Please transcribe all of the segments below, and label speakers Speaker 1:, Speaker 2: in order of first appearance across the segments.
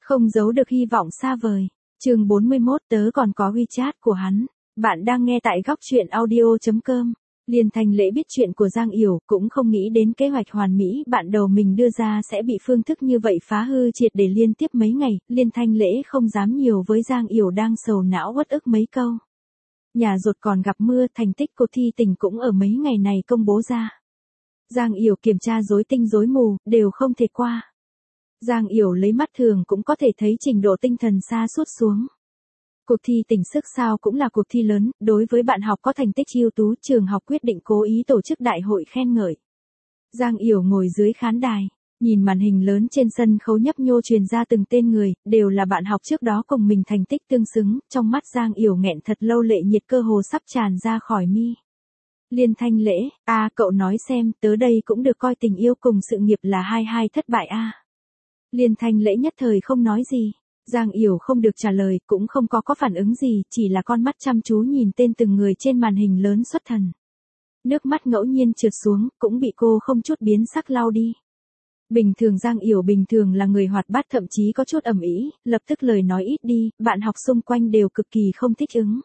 Speaker 1: Không giấu được hy vọng xa vời. Chương 41 tớ còn có WeChat của hắn. Bạn đang nghe tại góc truyện audio.com. Liên Thanh Lễ biết chuyện của Giang Yểu, cũng không nghĩ đến kế hoạch hoàn mỹ bạn đầu mình đưa ra sẽ bị phương thức như vậy phá hư triệt để liên tiếp mấy ngày. Liên Thanh Lễ không dám nhiều với Giang Yểu đang sầu não uất ức mấy câu. Nhà rột còn gặp mưa, thành tích cuộc thi tỉnh cũng ở mấy ngày này công bố ra. Giang Yểu kiểm tra rối tinh rối mù, đều không thể qua. Giang Yểu lấy mắt thường cũng có thể thấy trình độ tinh thần sa sút xuống. Cuộc thi tỉnh sức sao cũng là cuộc thi lớn, đối với bạn học có thành tích ưu tú, trường học quyết định cố ý tổ chức đại hội khen ngợi. Giang Yểu ngồi dưới khán đài, nhìn màn hình lớn trên sân khấu nhấp nhô truyền ra từng tên người, đều là bạn học trước đó cùng mình thành tích tương xứng, trong mắt Giang Yểu nghẹn thật lâu lệ nhiệt cơ hồ sắp tràn ra khỏi mi. Liên Thanh Lễ, cậu nói xem, tớ đây cũng được coi tình yêu cùng sự nghiệp là hai thất bại Liên Thanh Lễ nhất thời không nói gì. Giang Yểu không được trả lời, cũng không có phản ứng gì, chỉ là con mắt chăm chú nhìn tên từng người trên màn hình lớn xuất thần. Nước mắt ngẫu nhiên trượt xuống, cũng bị cô không chút biến sắc lau đi. Bình thường Giang Yểu bình thường là người hoạt bát, thậm chí có chút ầm ĩ, lập tức lời nói ít đi, bạn học xung quanh đều cực kỳ không thích ứng.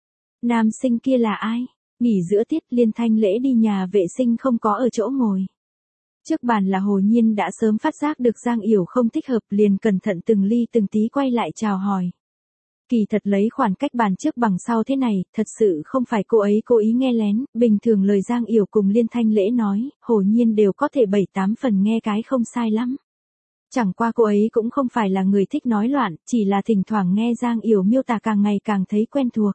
Speaker 1: Nam sinh kia là ai? Nghỉ giữa tiết, Liên Thanh Lễ đi nhà vệ sinh không có ở chỗ ngồi. Trước bàn là Hồ Nhiên đã sớm phát giác được Giang Yểu không thích hợp, liền cẩn thận từng ly từng tí quay lại chào hỏi. Kỳ thật lấy khoảng cách bàn trước bằng sau thế này, thật sự không phải cô ấy cố ý nghe lén, bình thường lời Giang Yểu cùng Liên Thanh Lễ nói, Hồ Nhiên đều có thể 7-8 phần nghe cái không sai lắm. Chẳng qua cô ấy cũng không phải là người thích nói loạn, chỉ là thỉnh thoảng nghe Giang Yểu miêu tả càng ngày càng thấy quen thuộc.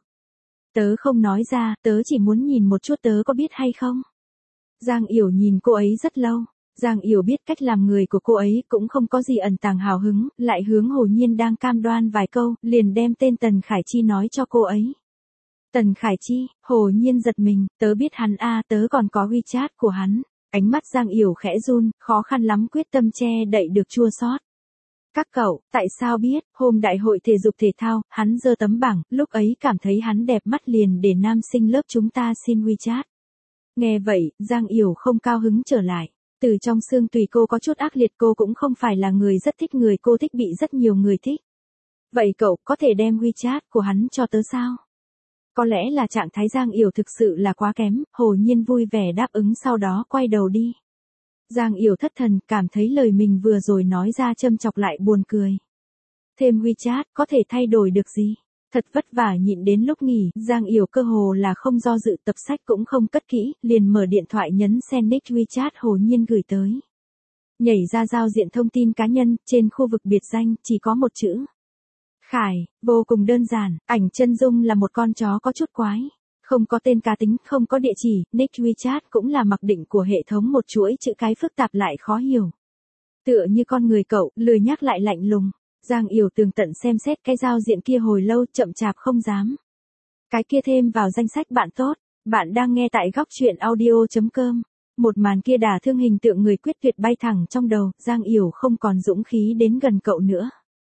Speaker 1: Tớ không nói ra, tớ chỉ muốn nhìn một chút tớ có biết hay không. Giang Yểu nhìn cô ấy rất lâu. Giang Yểu biết cách làm người của cô ấy cũng không có gì ẩn tàng hào hứng, lại hướng Hồ Nhiên đang cam đoan vài câu, liền đem tên Tần Khải Chi nói cho cô ấy. Tần Khải Chi, Hồ Nhiên giật mình, tớ biết hắn tớ còn có WeChat của hắn. Ánh mắt Giang Yểu khẽ run, khó khăn lắm quyết tâm che đậy được chua xót. Các cậu, tại sao biết, hôm đại hội thể dục thể thao, hắn giơ tấm bảng, lúc ấy cảm thấy hắn đẹp mắt liền để nam sinh lớp chúng ta xin WeChat. Nghe vậy, Giang Yểu không cao hứng trở lại. Từ trong xương tùy cô có chút ác liệt, cô cũng không phải là người rất thích người cô thích bị rất nhiều người thích. Vậy cậu có thể đem WeChat của hắn cho tớ sao? Có lẽ là trạng thái Giang Yểu thực sự là quá kém, Hồ Nhiên vui vẻ đáp ứng sau đó quay đầu đi. Giang Yểu thất thần, cảm thấy lời mình vừa rồi nói ra châm chọc lại buồn cười. Thêm WeChat có thể thay đổi được gì? Thật vất vả nhịn đến lúc nghỉ, Giang Yểu cơ hồ là không do dự, tập sách cũng không cất kỹ, liền mở điện thoại nhấn send nick WeChat Hồ Nhiên gửi tới. Nhảy ra giao diện thông tin cá nhân, trên khu vực biệt danh, chỉ có một chữ. Khải, vô cùng đơn giản, ảnh chân dung là một con chó có chút quái. Không có tên cá tính, không có địa chỉ, nick WeChat cũng là mặc định của hệ thống, một chuỗi chữ cái phức tạp lại khó hiểu. Tựa như con người cậu, lười nhắc lại lạnh lùng. Giang Yểu tường tận xem xét cái giao diện kia hồi lâu, chậm chạp không dám. Cái kia thêm vào danh sách bạn tốt. Bạn đang nghe tại góc truyện audio.com. Một màn kia đả thương hình tượng người quyết tuyệt bay thẳng trong đầu, Giang Yểu không còn dũng khí đến gần cậu nữa.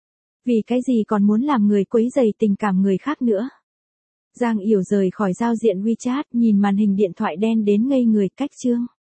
Speaker 1: Vì cái gì còn muốn làm người quấy rầy tình cảm người khác nữa. Giang Yểu rời khỏi giao diện WeChat, nhìn màn hình điện thoại đen đến ngây người, cách chương.